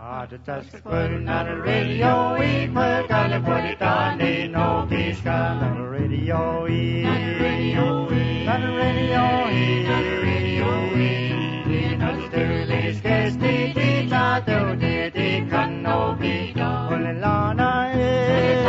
Not a radio, we put on the put it on the no kiska. Not a radio, not a radio, not a radio, not a radio. Not a sterling sketch, the not the can no be done. Only Lana is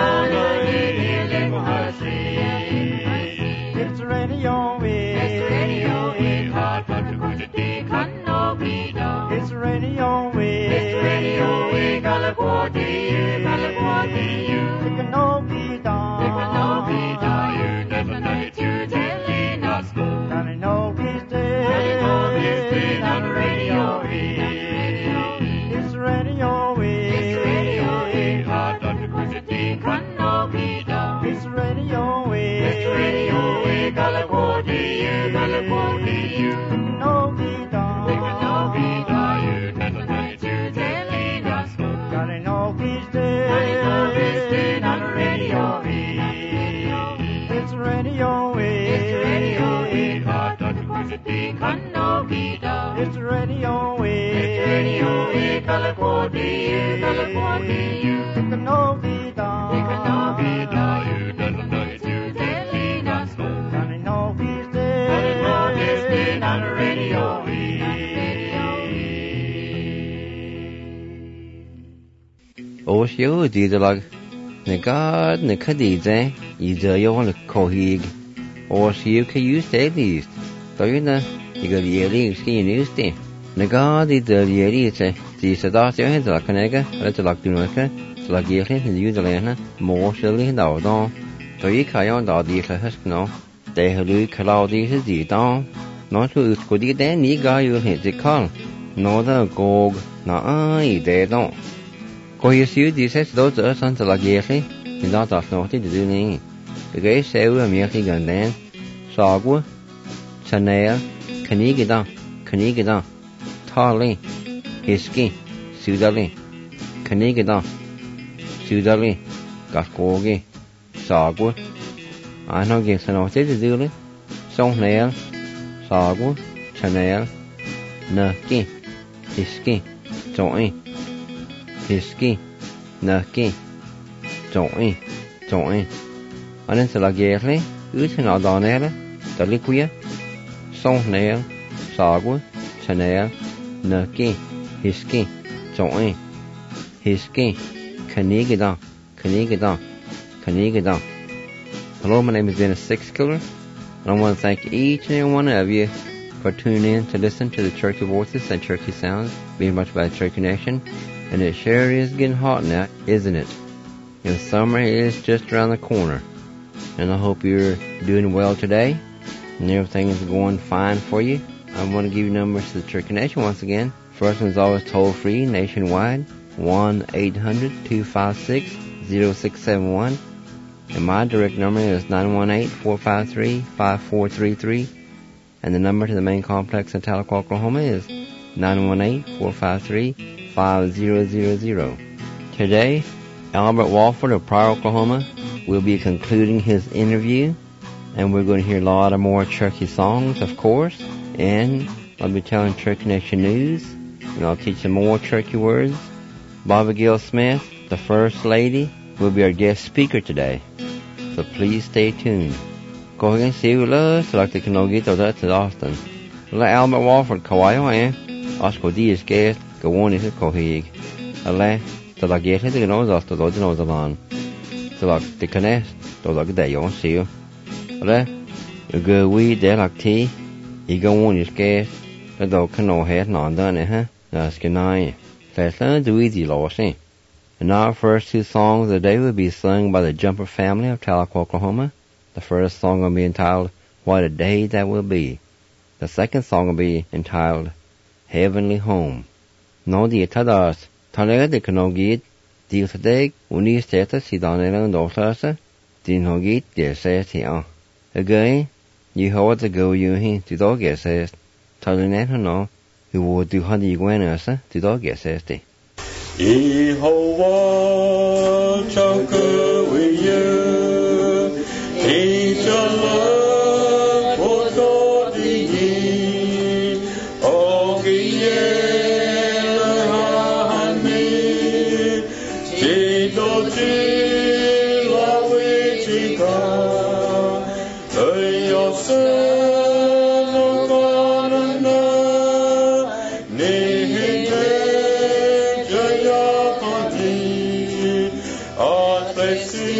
it's radio, it's radio, hard but to put it can no be done. It's radio, it's radio, Galaquati, you can no be done. You can no be done. You never know to telling us go. Can no be dead. On the radio, it's radio, it's radio, hard not to put it can no be done. It's radio, Galaquati, you can no be done. You can no be done. You never know to telling us go. Can no be dead. On the radio, it's radio, hard not to put it can no be done. It's radio, Galaquati, you can no be done. You can no be done. You never know to telling us go. Can no be dead. On the radio. Os yo didalag na god na kadidze either you want to kohig or you can use at least. So you know you got yearly skin used to. Na god either yearly it's the sadat you had like nega, let's like do naka, like yearly in the Udalana, more surely now don. So you carry on the has no. They have Louis Calaudi is the down. Not to could you then you guy you hit the call. No the gog na they don't. Có hiếu xíu thì sẽ đổ trở sang từ là ghê khi thì đó tập nó thì được này cái xéo ở miệng khi gần đến sò quá Chanel cái đó thò lên hisky siêu đa lên cái đó siêu đa lên cắt cổ cái sò quá ai nói gì sao nó sẽ được đấy xong này sò quá Chanel nè cái hisky trội hisky, naki, join. And then la guerre, usen a donera, the liquia, son nail, sagua, chanel, naki, hisky, join. Hisky, canigida. Hello, my name is Dennis Sixkiller, and I want to thank each and every one of you for tuning in to listen to the Cherokee Voices and Cherokee Sounds, being much by the Cherokee Nation. And it sure is getting hot now, isn't it? And summer is just around the corner. And I hope you're doing well today and everything is going fine for you. I want to give you numbers to the Cherokee Nation once again. First one's always toll free nationwide, 1-800-256-0671. And my direct number is 918-453-5433. And the number to the main complex in Tahlequah, Oklahoma is 918-453-5000. Today, Albert Walford of Pryor, Oklahoma will be concluding his interview, and we're going to hear a lot of more Cherokee songs, of course, and I'll be telling Cherokee Nation news, and I'll teach some more Cherokee words. Bobby Gill Smith, the First Lady, will be our guest speaker today, so please stay tuned. Go ahead and see with us, like the Kanogito, that's in Austin. Let Albert Walford, Kawaii, Osco Diaz guest, go on into Kohig. Ale, to la guest, the nose off the Lord knows the man. So like the Canes, to like the you see you. Ale, you go we there like tea, you go on his guest, the dog can no head none done it, huh? That's good night. Let's learn to easy loss, eh? And our first two songs of the day will be sung by the Jumper family of Tahlequah, Oklahoma. The first song will be entitled, What a Day That Will Be. The second song will be entitled, Heavenly Home. No dia tadas, talega de kanogit, deal today, uni steta si danela doslasa, din hogit, de says he on. Again, you hold the go you he, to dog says, talinet no, who would do honey guanasa, to dog says they. Yehovah, chaka with you. Inshallah, for the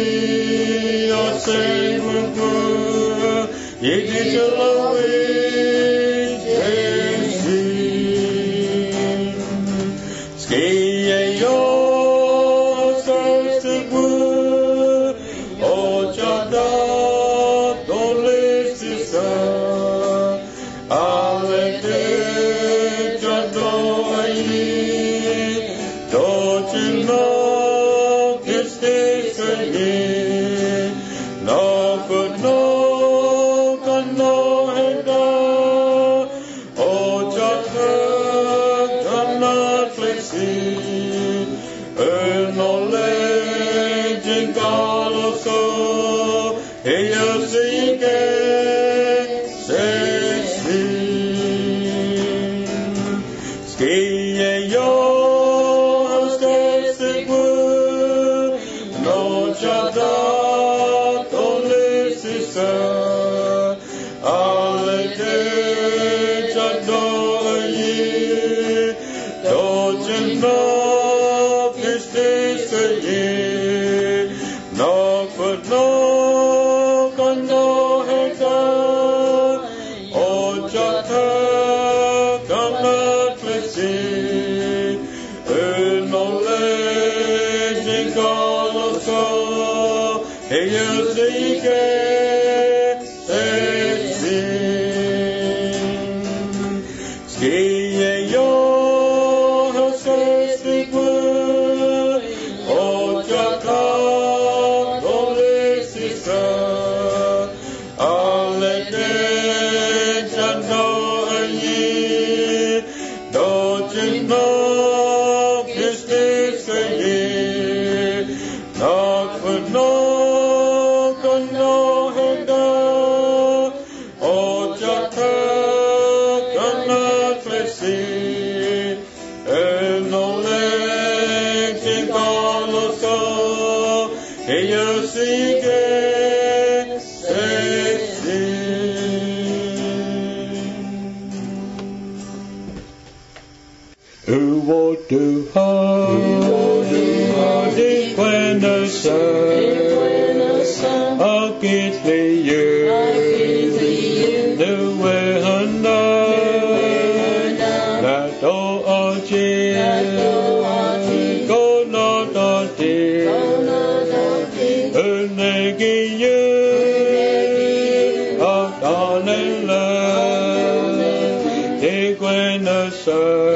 I say with her, ye did you love it, ski yo, thirsty wood, oh, Jada, don't listen, sir. I'll let it, Jada, don't you know, it's this again. No good, no, no, and oh, Jada, cannot flexing, no legend, God also, hey, you see, ski yo, stay wood, no Jada, don't listen, sir. I'll let it, Jada, don't you know, this is a year, no good, no, no, head, oh, Jada, come not flexing, no legend, God also, hey, you see, ski yo, thirsty wood, oh, Jada, don't listen, sir. I'll let it, Jada, don't you know, this is a year, not for no, head, oh, Jada, cannot flexing, no legs in also, hey, you see, who would do hardy when the sun against you, the way that all go not on making you on and love, take when the sun.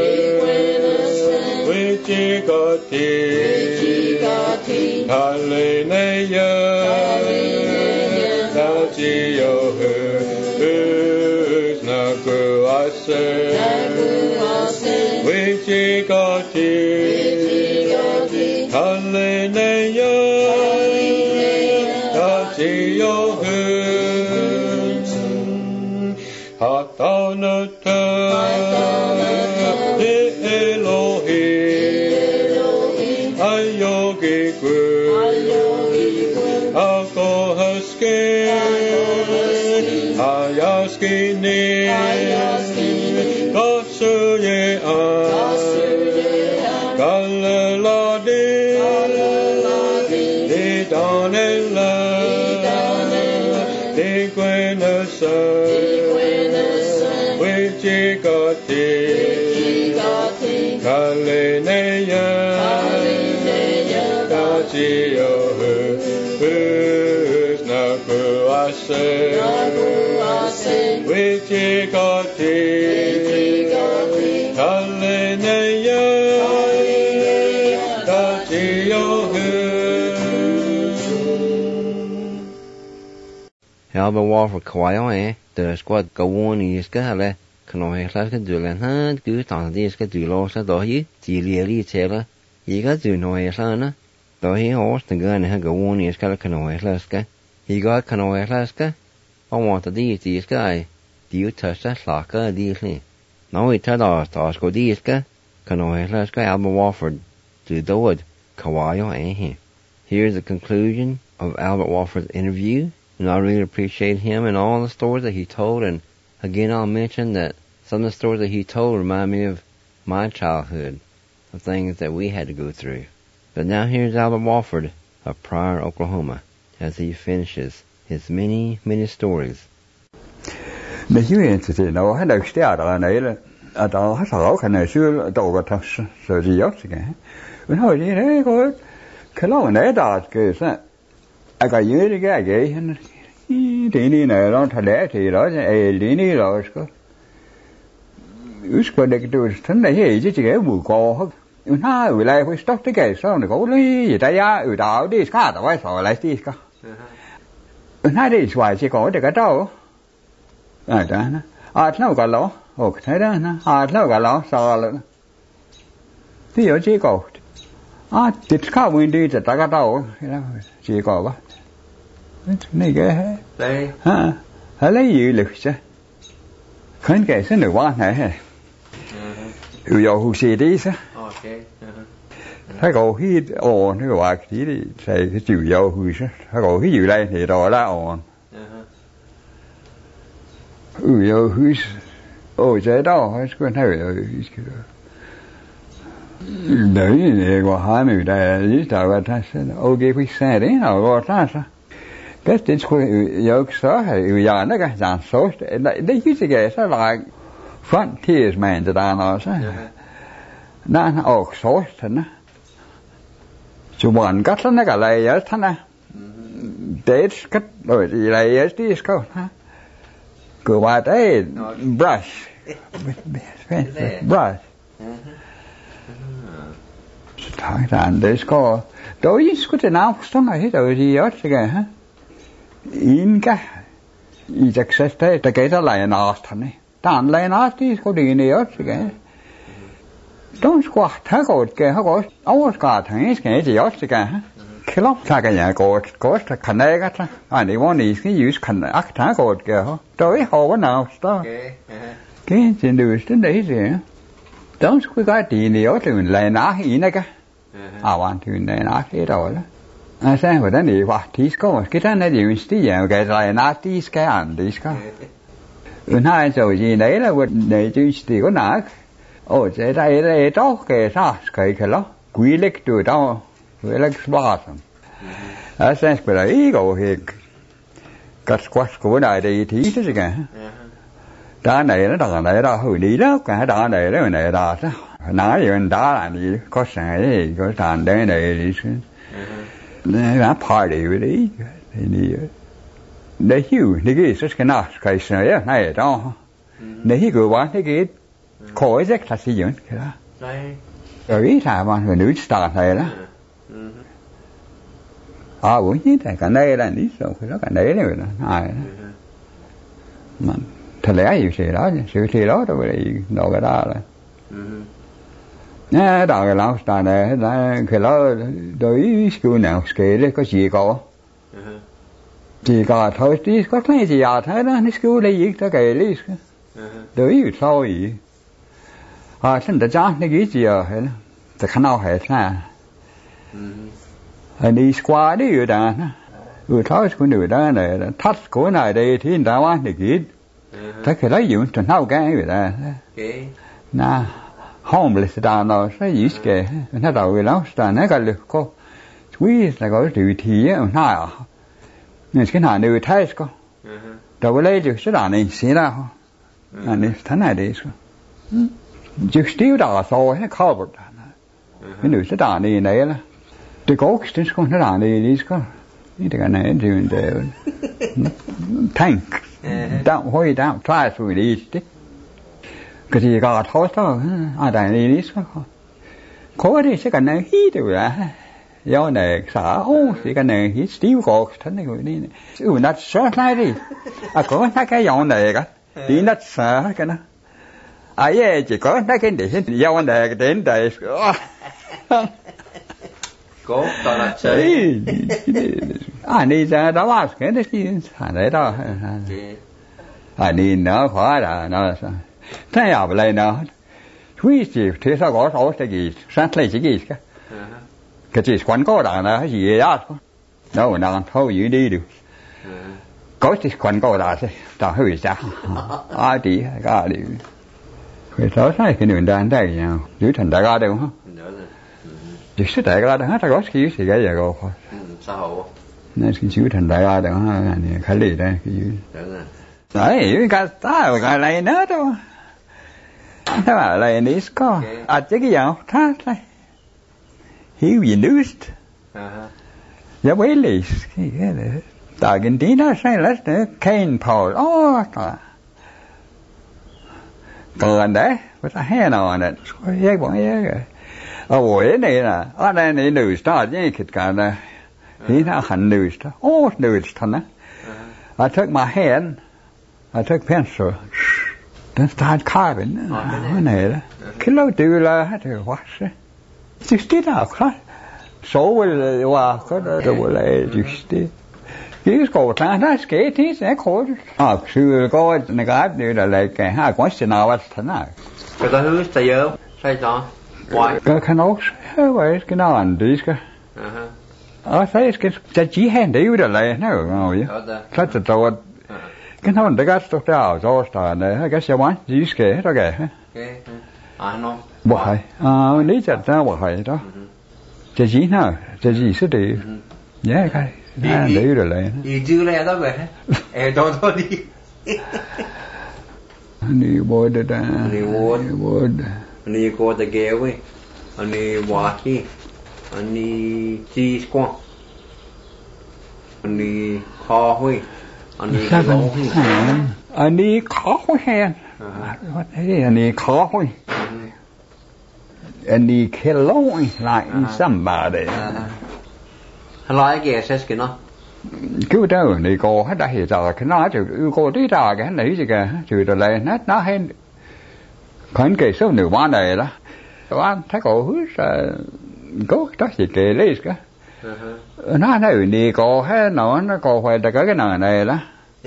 Hallelujah, Dajiyo, Naku Ase, Wichigati, Hallelujah, Dajiyo, Hatanata, Elohim, Ayogiku, Akohaske, Ayaskini, Kasuye, Galaladi, Didanela, Diquenasa, Wichigati, Kaleneya, Dajiyo, Naku Ase, Wichigati, Kaleneya, Dajiyo. Albert Walford Kawaii, the squad go on is Gala, Kanoe Slaska Dulan Hand, good on this Gadulosa Dohi, Tilia Taylor, he got to know a sana, though he horse the gun and go on is Kanoe Slaska. He got Kanoe Slaska. I want to these guy. Do you touch that slaka deeply? Now we tell us to ask these guy, Kanoe Slaska Albert Walford, to do it, Kawaii ain't he? Here's the conclusion of Albert Walford's interview. And I really appreciate him and all the stories that he told. And again, I'll mention that some of the stories that he told remind me of my childhood, of things that we had to go through. But now here's Albert Walford of Pryor, Oklahoma, as he finishes his many, many stories. The university now had a start on it. At all, has a look and I should over to so the yachts again. When I was in a good, Kelowna, that goes. I got you to get gay and Dini, I don't have that, you know, a Dini, Roscoe. You scored to do it Sunday, hey, did you get wool call? You know, we like we stop the gate, so the goalie, they are without this car, the white or like this car. And that is why she called the gato. I don't know. I know got law. Ồ, thấy đó, nó gà ló sò luôn. Thì ở chỉ có, thịt khá mình đi thì ta cái đâu, chỉ có ba. Này cái, Đây. lấy gì lực chứ? Khánh cái sẽ được quan này. Giờ hụt xì đi chứ.ถ้าเขาฮิตอ่อนที่ว่าที่ใส่จิ๋วยาวหุยใช่ถ้าเขาฮิตอยู่ไรthìรอละอ่อนยาวหุยồ chế đó hết quên hay rồi đấy này qua hai mươi đại lý tạo ra ta sẽ ok phải xe đấy nào qua ta sao cái chuyện của yêu số hay yêu già nó cái giàn số đấy chứ cái sao lại frontiers man cho ta nó sao nó ồ số thật nó chú muốn cắt nó cái này ở thân à để cắt rồi gì này ở tí câu ha cứ qua đấy brush brush thằng đàn đấy có đối với cái chuyện nào cũng nói hết rồi gì hết cái ha in cái ý chắc sẽ thế tại cái đó lại nó thằng này đàn lại nó thì có gì nữa cái don't squat thằng cái họ có áo cả thằng cái gì hết cái ha khi lúc ta cái nhà có cái này cái anh ấy muốn đi cái use cái này thằng cái ha đối họ có nào đó cái chuyện điều đến đấy rồi don't squat cái gì nữa thì mình lại nó ý này cái hoàn thì mình lại nó thế rồi đó sao vậy đó này quá thì có cái đó này điều tí giờ cái lại nó tí cái anh tí cái hai rồi gì đấy là vấn đề chứ thì có nã ồ cái đây đó cái sao cái đó quý lịch từ đó quý lịch bao nhiêu sao cái đấy có hiện cắt quát của đại thì thế cả đá này nó đằng này đó hồi đi đó cả đá này đó này đó nói gì đá là gì có sài gì có tàn đấy này đi nó party với đi thì đi để hiểu đi cái nào cái sài này đó để hiểu cái quán cái khỏi rất là sử dụng cái đó rồi ý là bạn người nữ start này đó buổi như thế cái này là lý do cái đó cái đấy này là ai đó mà thật lẽ gì sự thì đó rồi đồ cái đó là nè đó cái lão start này là cái đó đối school nào cái đấy có gì có chỉ có thôi tí có cái gì à thế đó school đây gì cái lý đối sao gì thân đã chán cái gì à hết thì khả năng hết nè đi qua đi rồi đó thôi của người đó này thắt của này đây thì người ta quan thì kỹ thấy cái lấy dụng cho nào cái người ta na homeless đó nó sẽ gì cái nó đầu cái lão ta nó cái lực có quý là có điều thì na nhưng cái nào đều thấy có đầu lấy được cái này xí ra anh ấy thế này đấy chứ still đó so hết cover cái nữ cái này này là det går ikke, det skal ikke være det, de skal ikke være det, tank, høy down, try to release det. Cái gì có thôi thôi, đại này đi skal có det sẽ cái này hít được à, do này sợ thì cái này hít still có thế này rồi đi, nó sợ này đi, có cái dòng này cả, thì nó sợ cái nó, chỉ có cái để do này đến đây. Cố toàn là chơi đi ra đó là cái đấy đó đi nó khó là nó thế nào vậy nó quý gì thế sao có số cái gì sáng lấy gì cái gì quán có là nó gì đó đâu nào thôi giữ đi được có gì quán có là sao hơi sao thì cái đi cái số này cái người đang đây nhau giữ thành đại ca đâu hả chỉ số đại ca đó hết có cái gì cái gì rồi xã hội. Nên cái chữ thành đại đó này khá lì đây cái chữ. Đấy, cái này nữa đâu. Thế mà lại ní có chứ cái gì thắt này. Hiểu gì nữa. Dạ bấy lì cái này. Argentina sai lát nữa Kane Paul. Còn đấy, what the hell on it? Giác bọn giác rồi. Buổi này là ở đây này nữ start như kịch cả này. Thì nó hẳn nữ start. Nữ start á. I took my hand. I took pencil. Then start carving. Cái này đó. Cái lâu từ là hết rồi wash. Just nào khác. Số với qua có đồ lại just. Cái cổ ta nó kể thế sẽ khổ. Sư có này cái áp như là lại cái hai quán xin nào vậy thế nào. Cái đó hứa sai giờ sai cho. Cái nó vậy cái nào anh đi cái. Thấy cái chỉ hẹn đấy rồi lại nó ngồi vậy. Rất là tốt. Cái nó để cái tốt đó cho ta này cái xe máy chỉ cái đó kìa. Nó. Bỏ. Lý chặt ra bỏ đó. Chỉ nào, chỉ sẽ đi. Dạ cái. Đấy rồi lại. Ý chứ lại đó vậy. Đó đi. Ni bột đó. Ni bột. Ni cô ta ghé với. Ni wacky. Ni cheese quang. Ni kho với. Ni cái lỗ với. Ni kho với hen. Ni kho với. Ni cái lỗ lại somebody. Lại cái SS cái nó. Cứ đâu này cô hết đã hiểu rồi cái nó chứ cô tí ra cái này gì kìa chứ rồi lại nó hay còn cái số nửa ban này đó bạn thấy cô hứa có đó gì kể lấy cái nó nói đi cô hết nó cô phải là cái này đó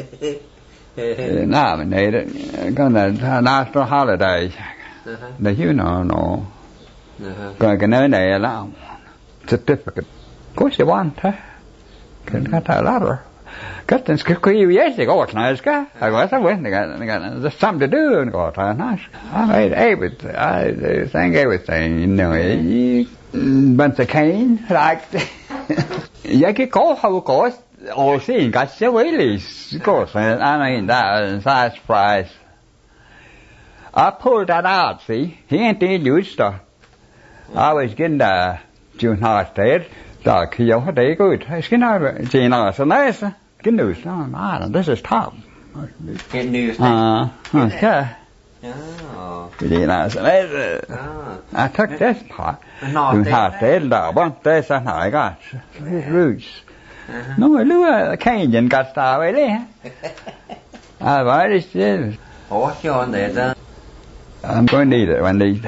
nó mình này cái này national holiday để chứ nó còn cái nơi này là certificate có sẽ ban thế cái ta là rồi cái tên cái gì vậy thì có what nice cái I was when there's something to do and got nice I made I sang everything you know bunch of cane like yeah cái có all thing got so really có I mean that size price I pulled that out see he ain't the used stuff I was getting the junior state. Đó khi giống hết đấy cứ cái nào chỉ là so nice cái news nó this is top cái news cái gì là so nice I took this part you have to là bọn thế sao hỏi cái roots nó mới lúa cái nhìn cả sao vậy đấy vậy đi cho để ra I'm going to need it one day.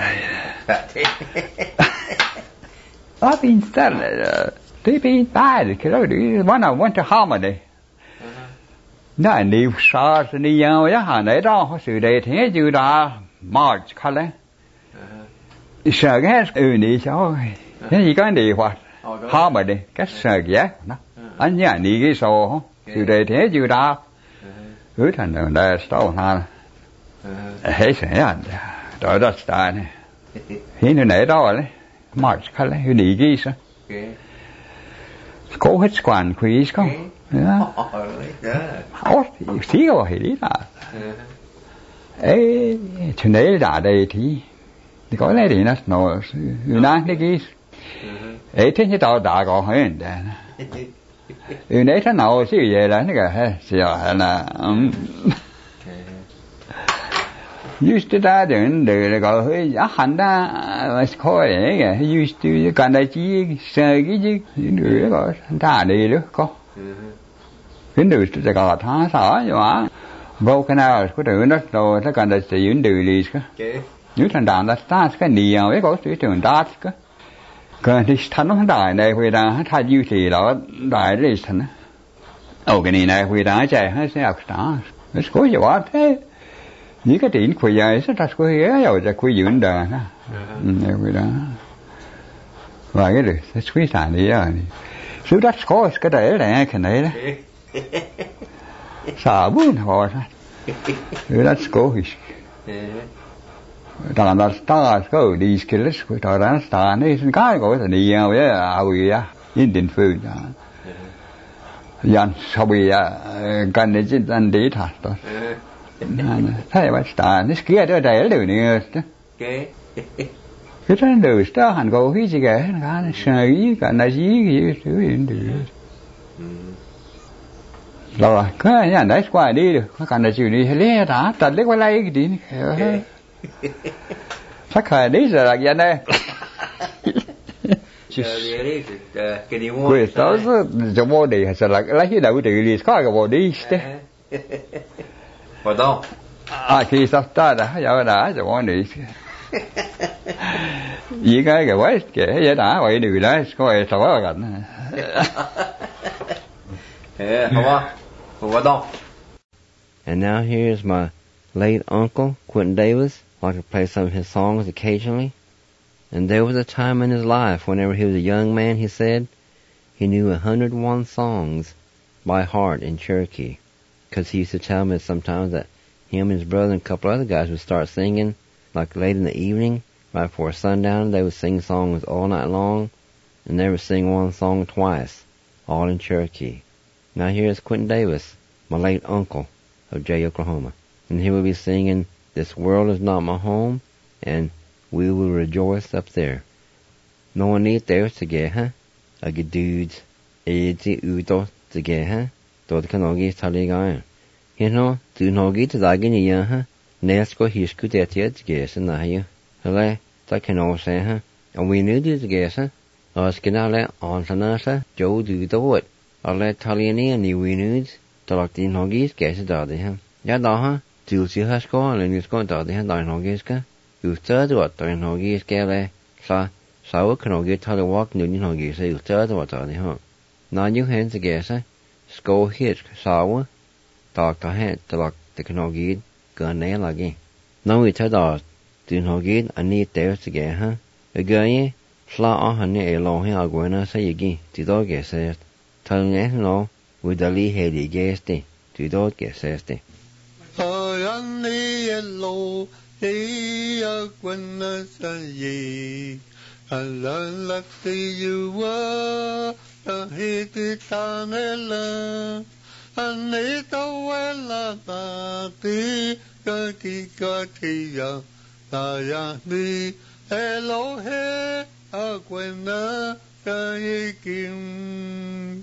I've been studying. They've been bad. When I went to Harmony, nó đi xa đi nhau á hà nãy đó sự đề thế chứ đã March khá lẽ. Sợ cái đi sao? Cái gì cái đi hoạt Harmony cái sợ giá nó. Anh nhớ đi cái số sự đề thế chứ đã. Thành rồi đã stau ha. Hết rồi đó đó start này. Hiện nãy đó đấy. March khá lẽ đi cái sao? Cố hết quan quý không? Xí có phải lý là. Ê, chuyện đấy đã đây thì có lẽ thì nó nang cái gì? Ê, thế như tao đã có hơi nè. Nếu thế nào xí vậy là cái ha, xíu là used to that and the go hẳn đó coi cái used to cái này chỉ sợ cái gì nữa có ta đi nữa có cái nữa thì có thà sợ nhưng mà vô cái nào có được nó rồi nó cần là sẽ diễn được đi cái nếu thằng đàn là ta cái nhiều ấy có sự trường đát cái thì thằng nó đại này vì là thay như thì đó đại đấy thằng cái này vì đã chạy hay sẽ học đó nó có gì vậy thế những cái chuyện quỳ dài rất là quỳ ghé rồiจะคุยอยู่เดินนะคุยđó và cái được sẽ suy sản đi rồi số đất có cái đấy là cái này đó sợ buồn họ sao số đất có thì tao là tao có đi cái list của tao là tao này cái có thể đi với à vì à in địa phương Jan sobi kannetsin tän diithasta. Thay bắt ta nó kia đó đại đều nè. Okay. Cái đó đều đó hành cô cái gì cả nó sợi cả là gì cái thứ gì được. Rồi cái nhà đấy qua đi được, nó cần là chịu đi lấy đã, tận lấy qua lấy cái đi. Phát khởi đấy rồi là vậy đây. Questo già body se la hida utili scaga body ste. Pardon. Chi sta da già da già body. Gì cái quái kể vậy đã vậy điều đó coi sao quá gần. And now here's my late uncle, Quentin Davis. I like to play some of his songs occasionally. And there was a time in his life, whenever he was a young man, he said, he knew 101 songs by heart in Cherokee. Because he used to tell me sometimes that him and his brother and a couple other guys would start singing, like late in the evening, right before sundown. They would sing songs all night long, and they would sing one song twice, all in Cherokee. Now here's Quentin Davis, my late uncle of Jay, Oklahoma. And he will be singing, This World Is Not My Home, and We Will Rejoice Up There. No one need there together, a good dudes, easy uto together, dot can all get tally guy. You know, do no get to that guinea, Nesco his good at yet guess and I, Hele, that can all say, and we knew this guess, Us can I let on Sanasa, Joe do the wood. I'll let Taliani and you we knew to lock the noggies guess it out there. Yadaha, till she has gone and it's going to the hand on Hoggiska. You third what the Hoggies gale, so can all get Tally walk new Hoggies, you third what on the home. Now you hands a guess, Sco hitch, sour, talk to head to lock the Canogid, gun nail again. Now we tell us, do Hogid, I need there to get, A guy, fly on her near a long hair, going to say again, the dog gets said. Telling it no, with the lee heady guesty, the dog gets said. Ni yellow, he a gwynnas a ye. A luck to you were a hitty tanella. A nato wella tati, katia, tayani, hello he, a gwenna, kayikim.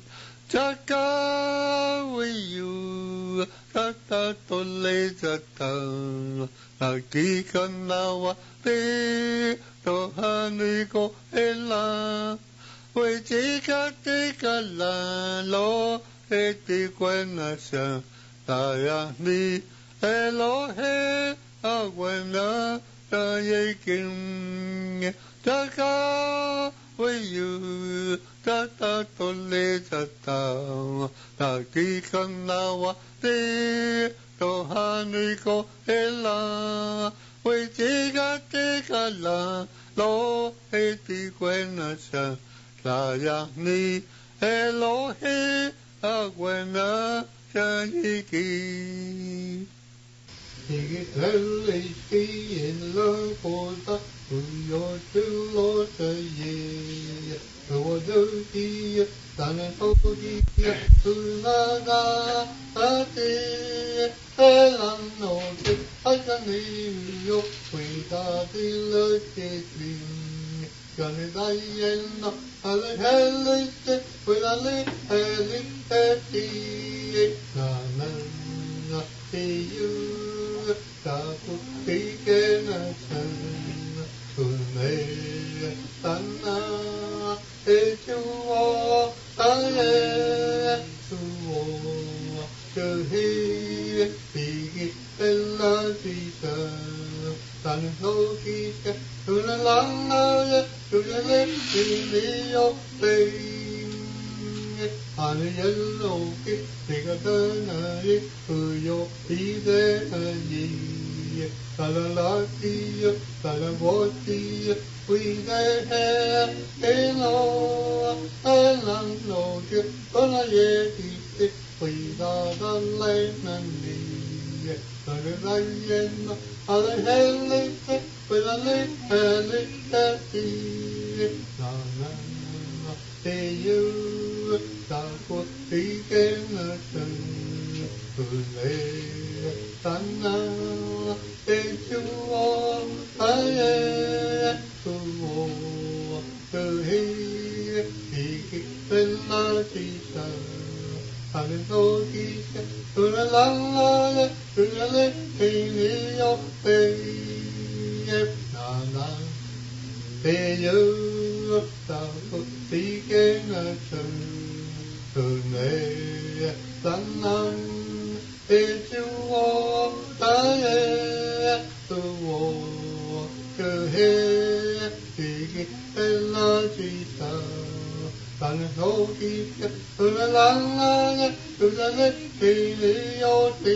Chaka with you, tata tole jata, akika nawa te, tohani ko ela, we tika la lo, eti kwenasha, tayani, elohe, agwena, tayekim, chaka with you. Tata tole tata, takika nawa te, tohani ko ela, we tika la, lo eti kwenasha, tayani, elohe, agwena, tayiki. Early in love for the your two lords a year. Oh, do ye, done it, oh, ye, Sulaga, a day, Elano, I can leave you without the lucky. Gonna die in a hell with a little happy. Nana, you. Tapu pikena chan, tunay tana, echuo taye, suo, kehi, pigi, ella tita, tan hokika, tunalana, tunale, tunio, pei, ane yellow kit, tigatana, uyo, ide, ayi. Talalati, talavoti, we the hair, elo, elano, tolayeti, we the lane and me, Tagayan, other hellet, with a lip, happy, Nana, you, ta ko ti ke na tan tu le tan na te chu o ta ye tu o tu he ti ke na ti sa an no ki tu la la tu le te ni o te na na te yo ta ko ti ke na tan tu ne tan na te chu o ta ye tu o ke he ti ke la chi ta tan ho ki tu la la tu la le ti ni o ti.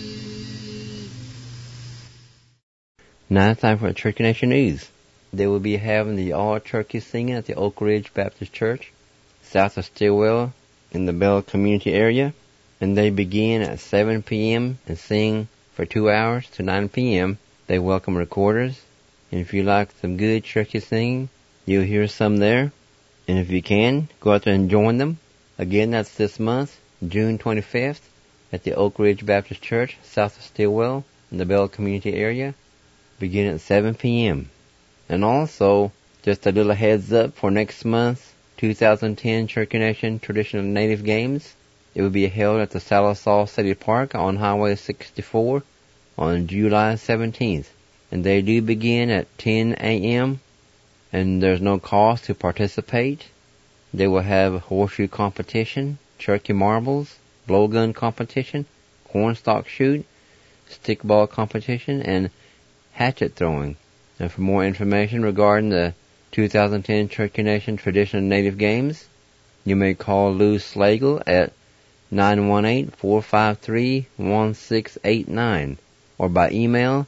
Now it's time for Turkey Nation News. They will be having the all-turkey singing at the Oak Ridge Baptist Church, south of Stillwell, in the Bell community area, and they begin at 7 p.m. and sing for 2 hours to 9 p.m. They welcome recorders, and if you like some good turkey singing, you'll hear some there, and if you can, go out there and join them. Again, that's this month, June 25th, at the Oak Ridge Baptist Church, south of Stillwell, in the Bell community area, begin at 7 p.m. And also, just a little heads up for next month, 2010 Cherokee Nation Traditional Native Games. It will be held at the Sallisaw City Park on Highway 64 on July 17th. And they do begin at 10 a.m. and there's no cost to participate. They will have horseshoe competition, turkey marbles, blowgun competition, cornstalk shoot, stickball competition, and hatchet throwing. And for more information regarding the 2010 Cherokee Nation Traditional Native Games, you may call Lou Slagle at 918-453-1689 or by email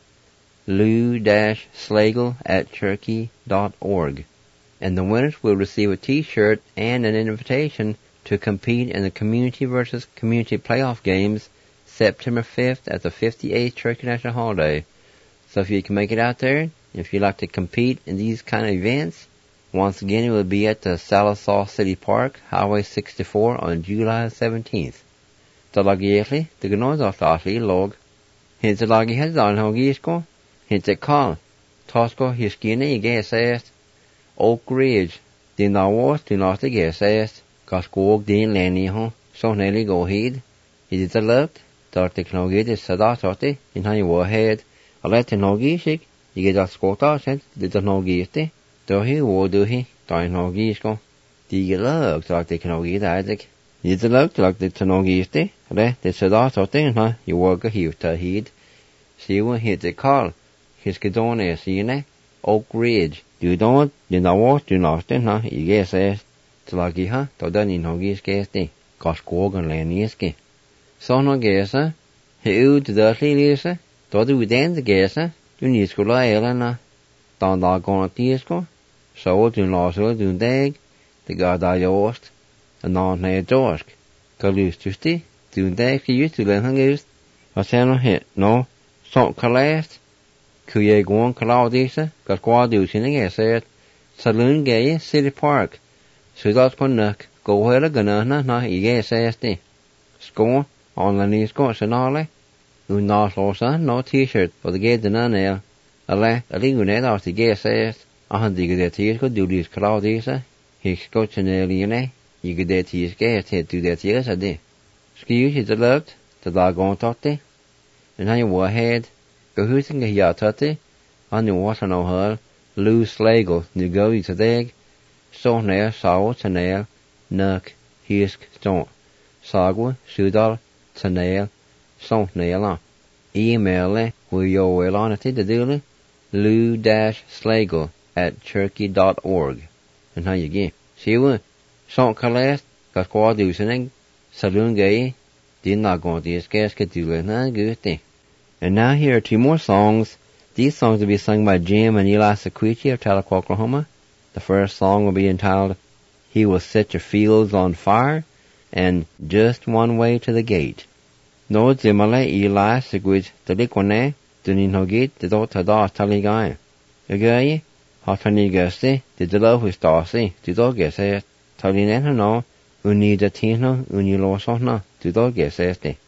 lou-slagle@cherokee.org. And the winners will receive a t-shirt and an invitation to compete in the Community versus Community Playoff Games September 5th at the 58th Cherokee National Holiday. So if you can make it out there, if you'd like to compete in these kind of events, once again it will be at the Sallisaw City Park, Highway 64 on July 17th. Talagiyekli, the Gnoz of Asli log, Hintalagi has on Hogisko, Hintakal, Tosco Hiskina Igesest, Oak Ridge, Dinawas, Dinasti Gesest, Kaskog Din Laniho, so nearly go heed. Is it a look? Tartiknogi is Sadatoti, in how you head. I let the Nogishik. You get a squatter, said, did the no gifty? Do he, or do he? Don't know gisco. Do you look like they can all get Isaac? You look like the no gifty? Let the Sadar thing, huh? You work a heat to heat. See when hit the call. His Gedone, see ne? Oak Ridge. You don't, you know what, you lost it, huh? You guess it. To like you, huh? To done in Hoggies gasty. Cosquog and Laniski. So no guess, huh? He to dirty Lisa. Do we then the guess, huh? Du need skulle Elena, dan da gonna tisko, så du lasel du dag, det går da jost, en nan ne dorsk. Kalustusti, du dag ki just du den hangust. Og sen her, no, så kalast. Kunne jeg gå en kalaudise, got qua du sin jeg said, Saloon Gay City Park. Så dat på nok, gå hele ganana na jeg sagde. Skå, on la nisko senale. Du naslåsa, no t-shirt, for the gate den anel. Alle, alingunet af the gay says, han digger det tisko, du lys kalaudise. Hik go chaneliene, you get det tiske, het du det tiske det. Skiu hit the looked, the dog on totte. And how you war head, go hooting a yatotte, on the water no hull, Lou Slagle, nu go you to dig. So near, saw, tanel, nuck, hisk, stomp. Sagwa, sudal, tanel, so nail. Email will your well on it to do lou-slagle@cherokee.org. And how you get? See what? So calast, got qua do something, saloon gay, did not go to this gas could do it, not good thing. And now here are two more songs. These songs will be sung by Jim and Eli Sequici of Tahlequah, Oklahoma. The first song will be entitled, He Will Set Your Fields on Fire, and Just One Way to the Gate. No zimale Eli Sequici, the liquone, the ninhogit, the daughter da taligai. Again, Hotani Gusty, the love with Darcy, the dog gets it, Talinet no, uni da tino, uni lo sohna, tu do ges este.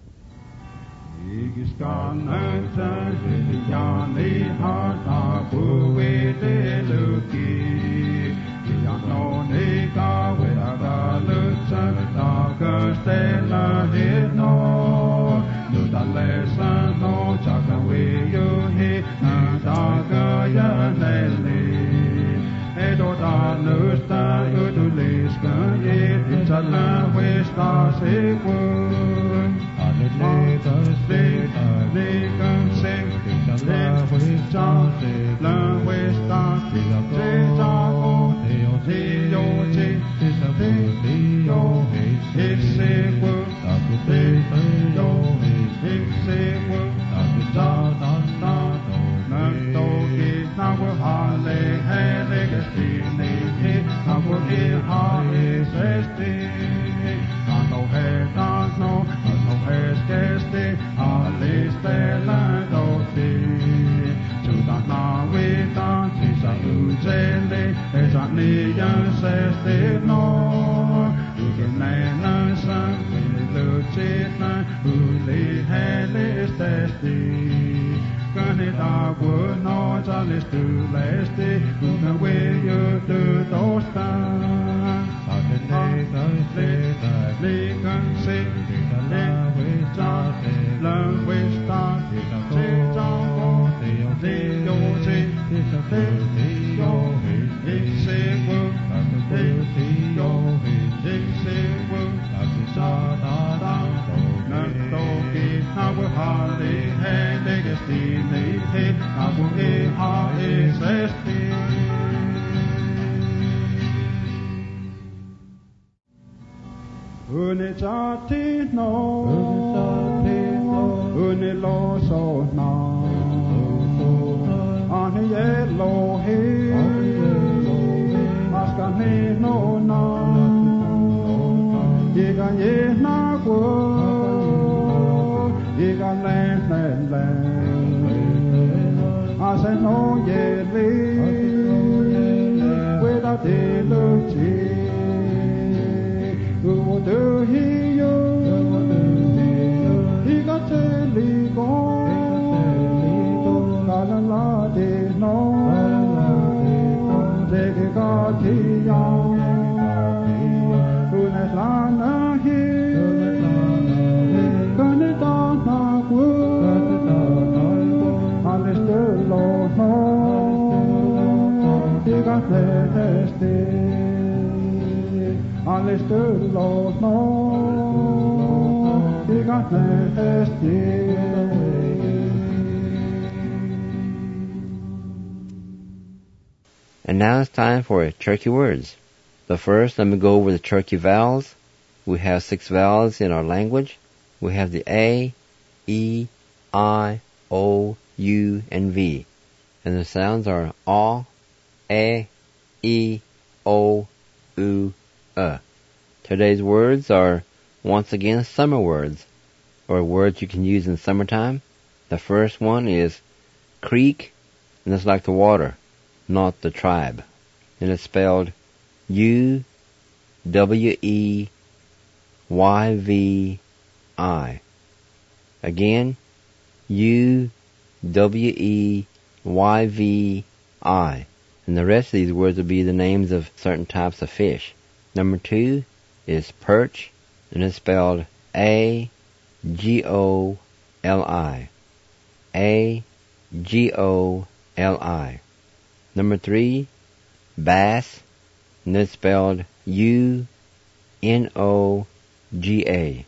And now it's time for Cherokee words. But first, let me go over the Cherokee vowels. We have 6 vowels in our language. We have the A, E, I, O, U, and V. And the sounds are A, E, O, U, Today's words are, once again, summer words, or words you can use in summertime. The first one is creek, and it's like the water, not the tribe. And it's spelled U-W-E-Y-V-I. Again, U-W-E-Y-V-I. And the rest of these words will be the names of certain types of fish. Number 2 is perch, and it's spelled A-G-O-L-I. A-G-O-L-I. Number 3, bass, and it's spelled U-N-O-G-A.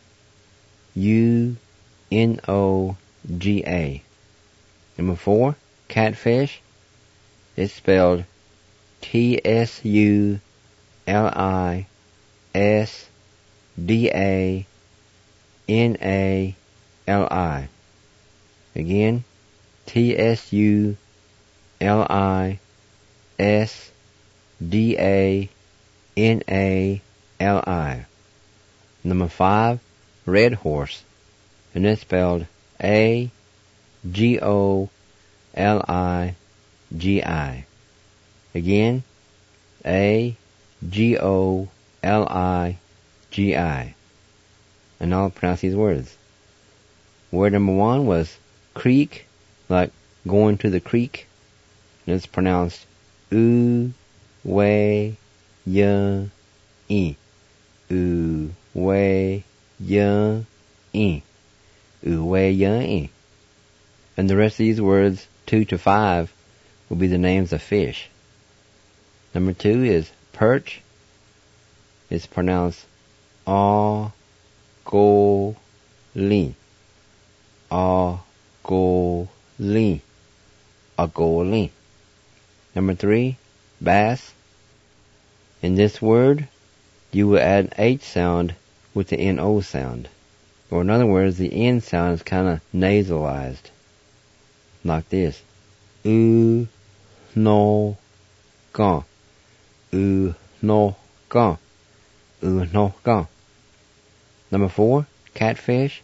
U-N-O-G-A. Number 4, catfish, it's spelled T-S-U-L-I-S-D-A-N-A-L-I. Again, T-S-U-L-I-S-D-A-N-A-L-I. Number 5, red horse, and it's spelled A-G-O-L-I-G-I. Again, A-G-O-L-I-G-I. G-I. And I'll pronounce these words. Word number 1 was creek, like going to the creek. And it's pronounced U-way-y-e. U-way-y-e. U-way-y-e. And the rest of these words, 2 to 5, will be the names of fish. Number 2 is perch. It's pronounced a-go-li. A-go-li. A-go-li. Number 3, bass. In this word, you will add an H sound with the N-O sound. Or in other words, the N sound is kind of nasalized. Like this. U-no-ga. U-no-ga. U-no-ga. Number 4, catfish.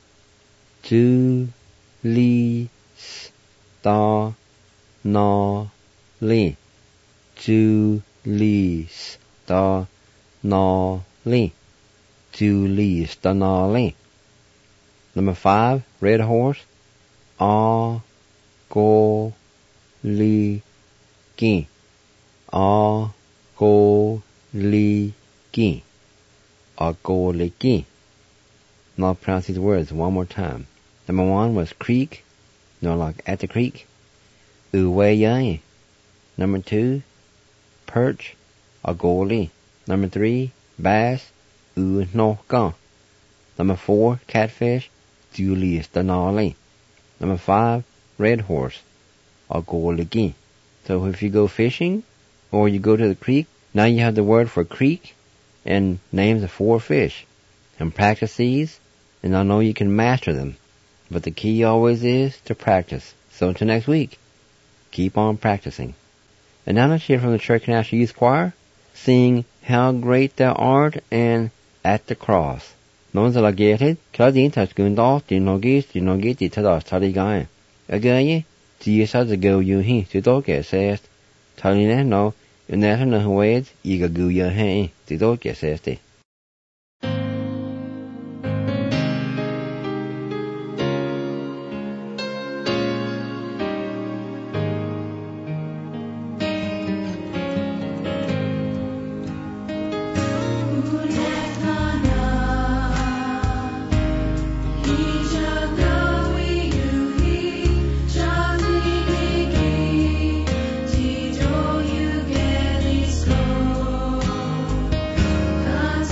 Ju-li-sta-na-li. Ju-li-sta-na-li. Ju-li-sta-na-li. Number 5, red horse. A-go-li-gi. A-go-li-gi. A-go-li-gi. And I'll pronounce these words one more time. Number 1 was creek, like at the creek. U-way-yi. Number 2, perch, a-go-li. Number 3, bass, u-no-ga. Number 4, catfish, ju-li-sta-na-li. Number 5, red horse, a-go-li-gi. So if you go fishing, or you go to the creek, now you have the word for creek, and names of 4 fish. And practice these, and I know you can master them. But the key always is to practice. So until next week, keep on practicing. And now let's hear from the Church National Youth Choir, sing How Great Thou Art and At the Cross. Non la gated, Claudine Tasgundal, Dinogis, Tadas, Taligai. Again, Jesus a go you he, to dog get says, Talina no, and that no ways, Iga Guya hey, to dog get says. Cause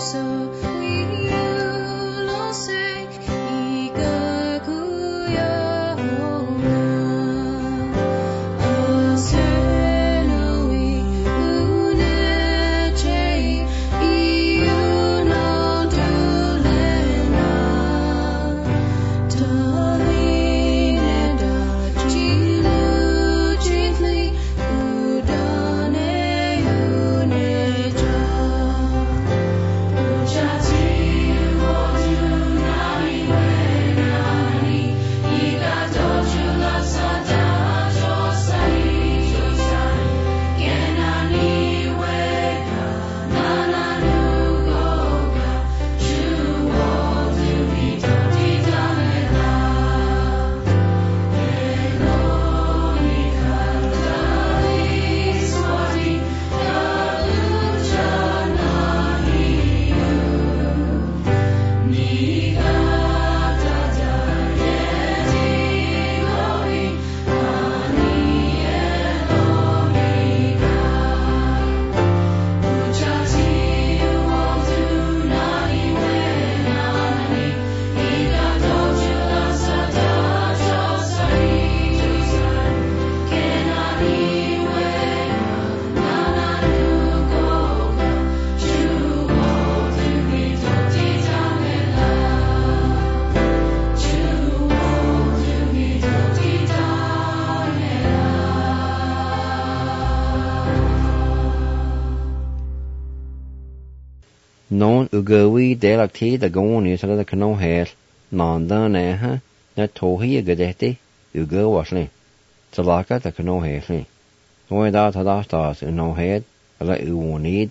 Non ugawi delakti da goni sala da kano hel non da neha na tohi gadeti uga wasli salaka da kano hel no da tada no head ala uwonid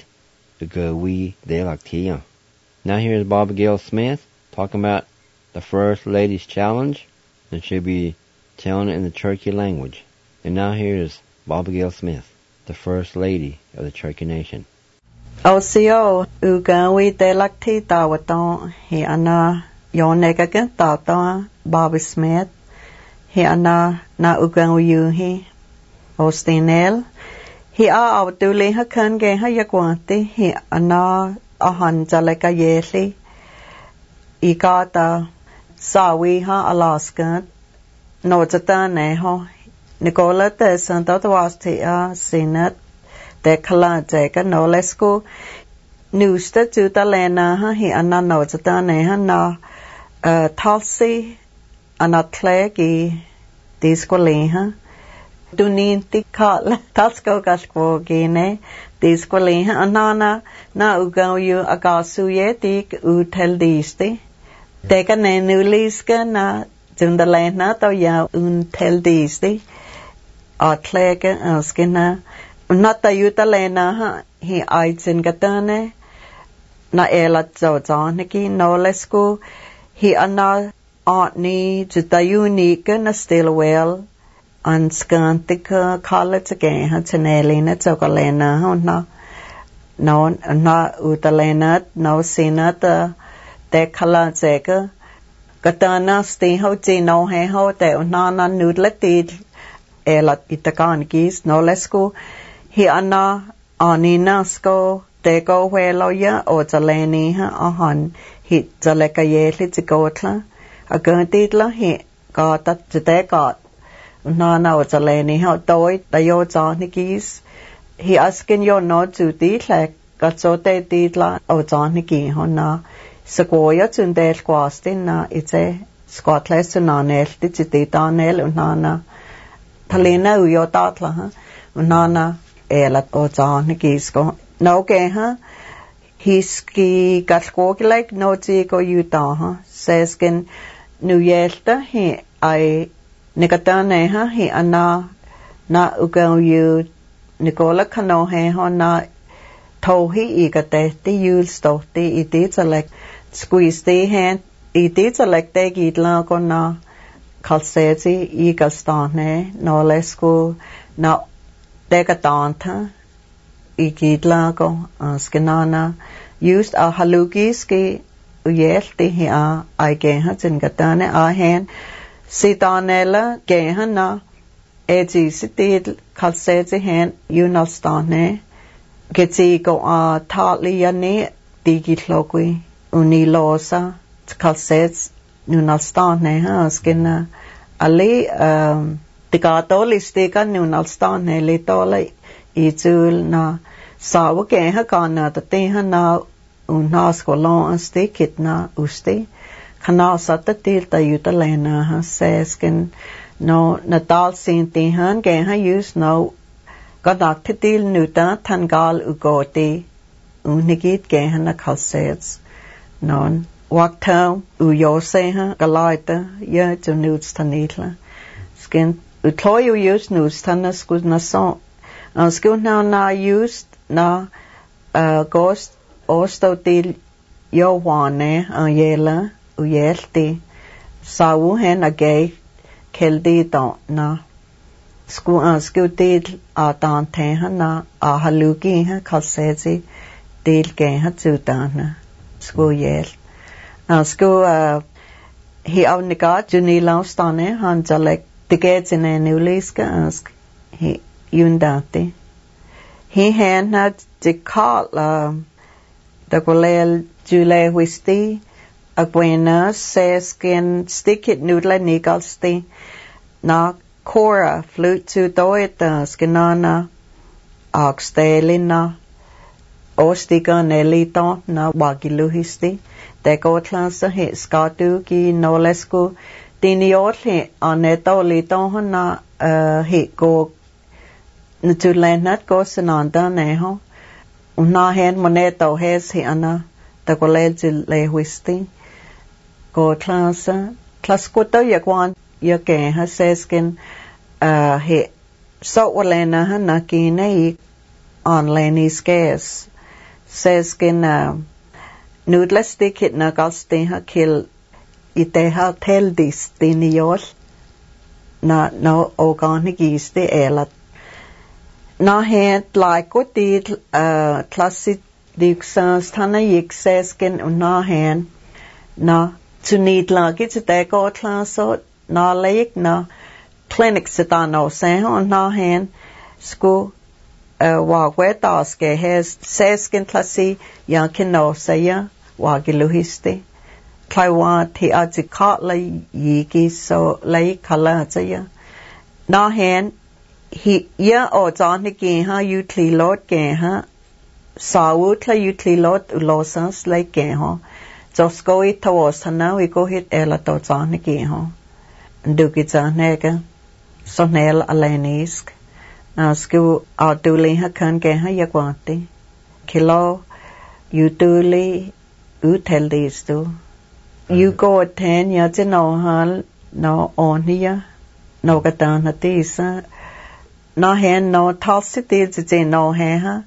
ugawi delakti. Now here's Bob Gail Smith talking about the First Lady's Challenge, and she'll be telling it in the Cherokee language. And now here's Bob Gail Smith, the First Lady of the Cherokee Nation. Osio ugawi delakti tawaton he ana yonega tawaton Bob Smith he ana na ugawi he ostinel he a avduli ha kange ha yakwati he ana ahan jaleka yeli igata sawi ha Alaska no jatane ho Nicola te Santa Wasti a sinat de kala jeka no lesku nusta juta lena ha hi anna no jatane ha na talsi ana klegi disquali ha dunin tikal tasko gasko gene disquali ha anana na ugayu agasu ye tik utel disti teka ne nuliska na jundalena to ya untel disti atlega askina Nata yuta lena ha hi aitsin gatane na ela zaujaniki no lesku hi ana atni juta unique na still well anskantika college again ha chanelina chokalena ha na utalena no sinata te khala cheka katana sti ho chi no he ho te na nudleti ela itakan kis no lesku Hi ana aninasko teko hueloya o jaleni ha ahan hi jaleka yeli jikotla agantitla hi gata jitekat nana o jaleni ha toi tayo janikis hi askin yo no juti tlek gatsote titla o janiki hona sequoia tundel kwastin na ite squatles nanel tititanel unana talena uyo tatla ha unana Elat o janikisko no ke ha hiski galkogilek no tigo yuta ha sesken nu yelta hi ai nikatane ha hi ana na ugayu Nicola kano he ho na tohi igate ti yulsto ti iti selek squeeze ti hand iti selek te gitla ko na kalseti igalstane no lesku na Dekatanta ikitla ko skenana used a halukiski uyelti hi a aigeha zingatane a hen sitanela gehana eji sitit kalseti hen yunalstane geti ko a tatli yani digitlogi unilosa kalsets nunalstane ha skin ali tikatolisti kan nunalstane litole itul na sawke ha kana te ha na unas kolon stikit na usti kana satatil tayutalena ha seskin no natal sinti han ge ha use no gadaktil nuta tangal ugoti unigit ge ha na kalsets non wakta uyose ha galaita ya to nuts tanitla skin utloy use nuts tanas kus na so skill na used na ghost osto til yo wane yela uyelti sawu hen agay keldi to na skill til atante ha na haluki ha kalsezi til ge ha tsutana skill yel skill he avniga juni laustane han jalek tigetine nuliska he yundati he had the call the golel jule wisti agwena seskin stickit noodle nigalsti na cora flute to doita skinana oxtelina ostiga nelito na wagiluhisti de gotlasa he skatu ki nolesku diniotli aneto lito na he go Natulanat goes ananda neho. Unahen moneto hes he ana the college le whisti. Go classa. Clascuto yakwan yake ha seskin he so walena ha nakine on leni scarce. Seskin noodle stick it na galste ha kill ite ha tel dis diniol na no organic is the elat. Na het like what did classic dixons tana yixeskin na hen na to need luggage de go class na lake na clinic sitano se on na hen school wa wetaske has seskin classi ya kino saya wa giluhiste Taiwan ti ajikat la yiki so lay kala saya na hen he ya o zan ge ha utli lot ge ha sawu tla utli lot losans like ge ha just go it towards na we go hit ela to zan ge ha do ge zan ga sonel alenisk sku aduli ha kan ge ha yakwati kilo utuli utel this to you go attend ya no hal no on here no gatan hatisa na hen no talsiti je no he ha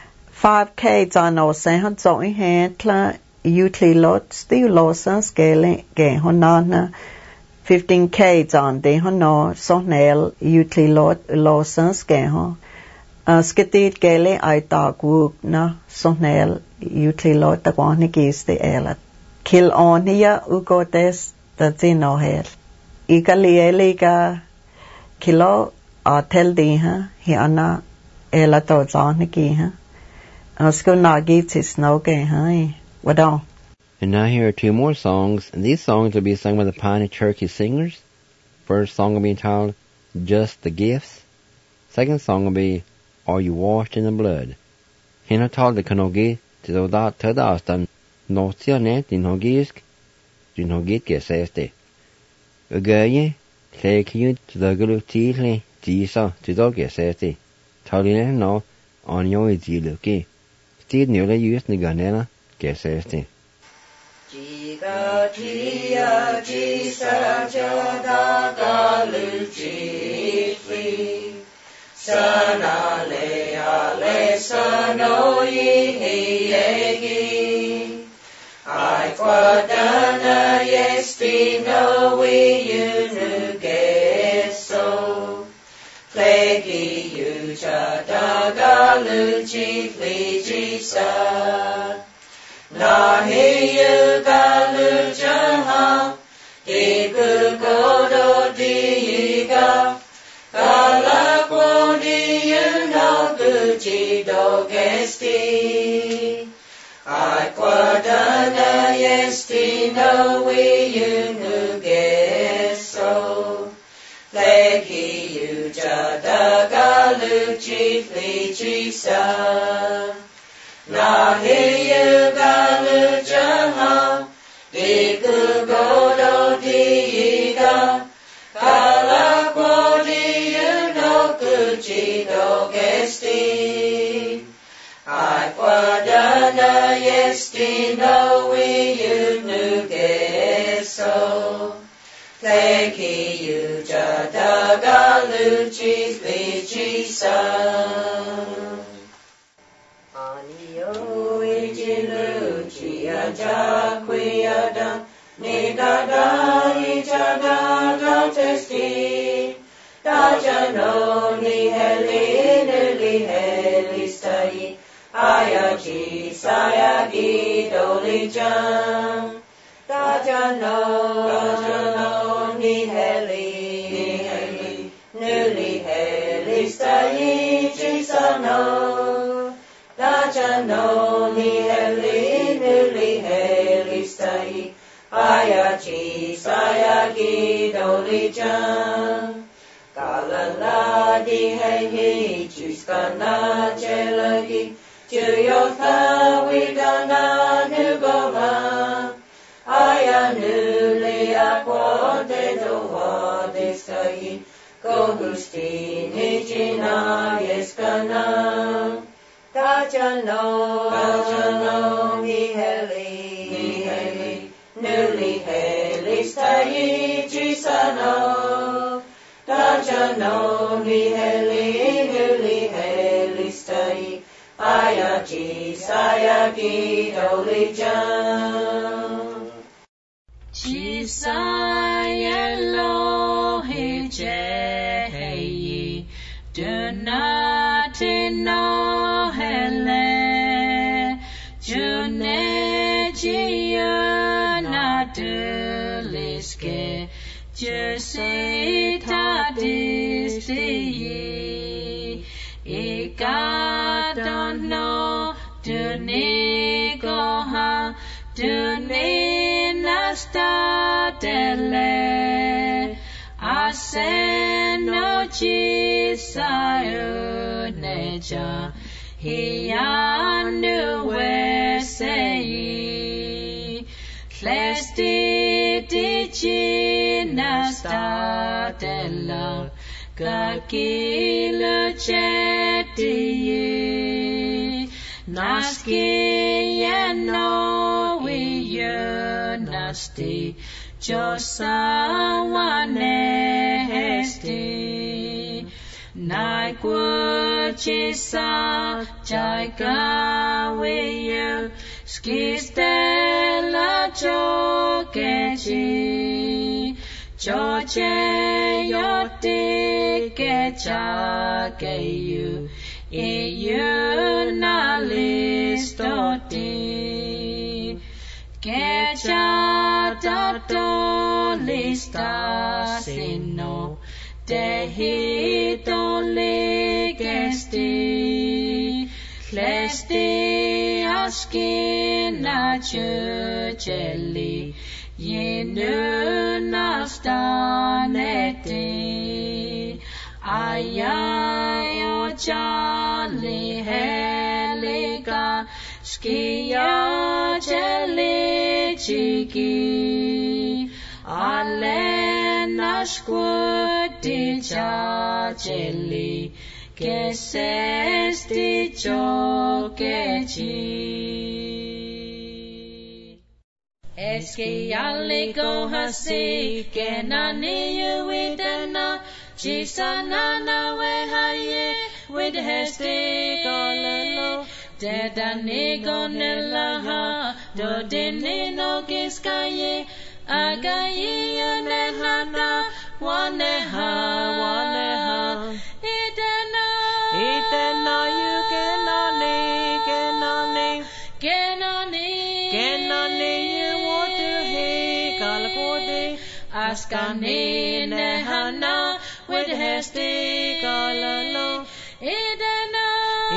5k za no se han zo i he tla utli lot still losa scale ge honana 15k za de hono sonel utli lot losa scale ho sketit gele ai ta gu na sonel utli lot ta kwani gis de elat kill on here ugo des da je no he ikali ga kilo tell di ha hi ana ela to zan ki ha asko nagi tis no ge hai wada. And now here are two more songs, and these songs will be sung by the Piney Cherokee Singers. First song will be entitled Just the Gifts. Second song will be Are You Washed in the Blood. Hina tal de kanogi to da tada no tiane din hogisk din hogit ge seste. Ugaye tle ki to the gulu ti Tisa to dog sesti. Taline no on your ziluki. Steve newly used the ganena gesesti. Jiga tia jisa jada galuchi free. Sana le sano yegi. I quadana yestino we you geso. Plegi yuja dagaluchi flijisa. Nahi yugalujaha. Igu godo diga. Galakwoni yuno guji dogesti. I destino wiyunu geso. Leki yuja dagalu chiefly chisa. Nahi yugalu jaha. Diku godo diiga. Kala kwodi yunoku chido gesti. Aquadana yestino wiyunu geso. Leki yuja dagalu chiefly chisa. Anio ijilu chiaja quiada. Nidada ijaga testi. Dajano ni heli stai. Ayaji sayagi dolijan. Dajano ni heli stai chisano. Dajano ni heli stai. Ayaji sayagi dolijan. Kalala di hei chuskana jelagi. Juyotha widana nugova. Ayanuli aquade doha deskai. Gohusti nijina yeskana. Dajano nuli heli stai chisano. Dajano nuli heli stai. Ayaji sayagi dolijan. Chisaya lohi jehi. Dunati no hele. June jiyana duliske. Jusita disti. Ika don't know. Duni goha. Duni nasta dele. Aseno chisayo neja. Hiyanu wesei. Klesti dici nasta dela. Gakilu chetiyi. Naski yeno wiyu nasti. Josawane hesti. Naikwa chisa jaika wiyu. Skistela chokechi. Choche yoti kecha keyu. Iyu na listoti. Kecha tato lista sino. Dehito ligesti. Klesti askina chucheli. Yenu nastaneti. Ayayo chali heliga. Skia cheli chiki. Alena squati chacheli. Que sesti chokechi. Eski aliko hasi. Que nani yuidana. Chisana na wehaye. With hesti kolelo. Dedani gonelaha. Dodini no giskaye. Agayi yanehana. Waneha. Itena you kenani you want to he kalakode. Askani nehana. With hesti kalalo. Itena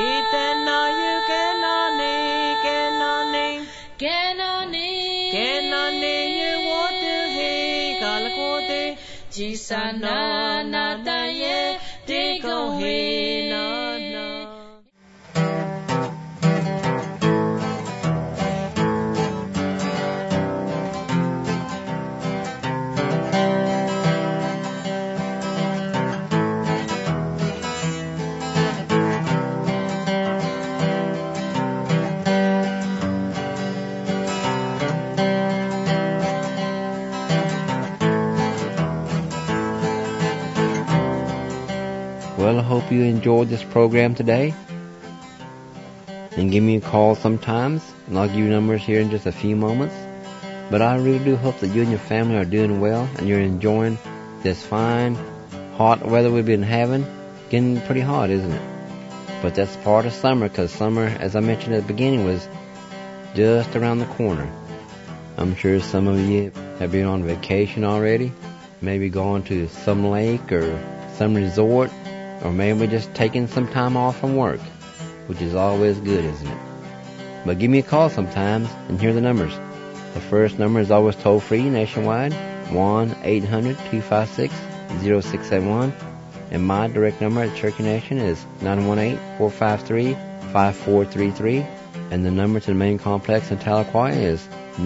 you kenani Jisana nataye dego he na na. Well, I hope you enjoyed this program today. And give me a call sometimes, and I'll give you numbers here in just a few moments. But I really do hope that you and your family are doing well, and you're enjoying this fine, hot weather we've been having. Getting pretty hot, isn't it? But that's part of summer, because summer, as I mentioned at the beginning, was just around the corner. I'm sure some of you have been on vacation already, maybe gone to some lake or some resort, or maybe just taking some time off from work, which is always good, isn't it? But give me a call sometimes, and here are the numbers. The first number is always toll-free nationwide, 1-800-256-0671. And my direct number at Cherokee Nation is 918-453-5433. And the number to the main complex in Tahlequah is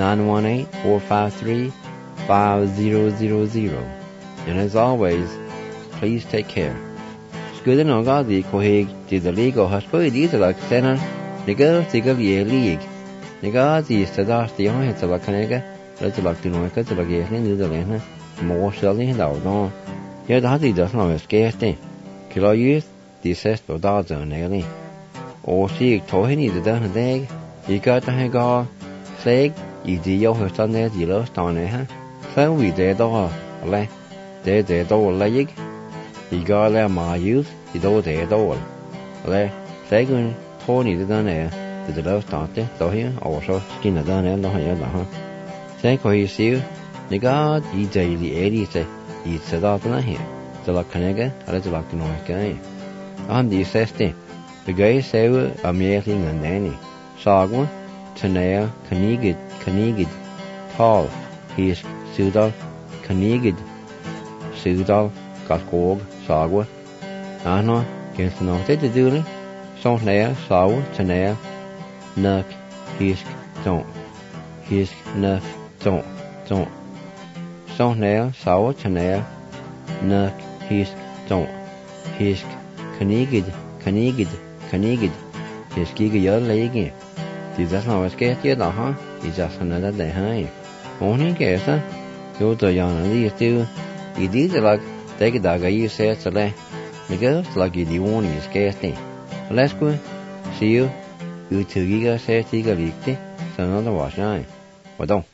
918-453-5000. And as always, please take care. Good on God, the Kohig, the legal hospital, these are like Senna, the girl, the league. The God, the Stadar, the only it's like Canega, let's like the Noika, the Lagation, the Lena, more selling out on. Yet the Hattie does not escape them. Kilo youth, the assessed of dogs on Nelly. Or she told him the done a day, you got to hang on, Sleg, you the yo her son there, the lost on her. So we there, door, lay, there, door leg. You got there, my youth, you do there, door. Lay, second, Tony the done there, the love started, so here, also skin the done there, no higher. Say, what you see, the God, you day the 80s, you set up in here. The like Canega, I let the like the noise guy. And the assessed, the guy say, I'm yelling and Danny. Sagwa, Tanea, Canigid, Tall, he's Sudal, Canigid, Sudal, Gaskog, Sagwa. Anna, against the north, did the duly. Sonea, Sawa, Tanea, Nuck, Hisk, don't. Hisk, Nuck, don't. Sonea, Sawa, Tanea, Nuck, Hisk, don't. Hisk, Canigid, Hiskiga your leg. Did that not escape yet, It's just another day, huh? Only guess, huh? Go to young and these two. You did like, take a dog, you said, so lay. The girls like you, the one is scarcely. Let's go. See you. You two giga says, Tiga Victi, so another wash, aye. Well, don't.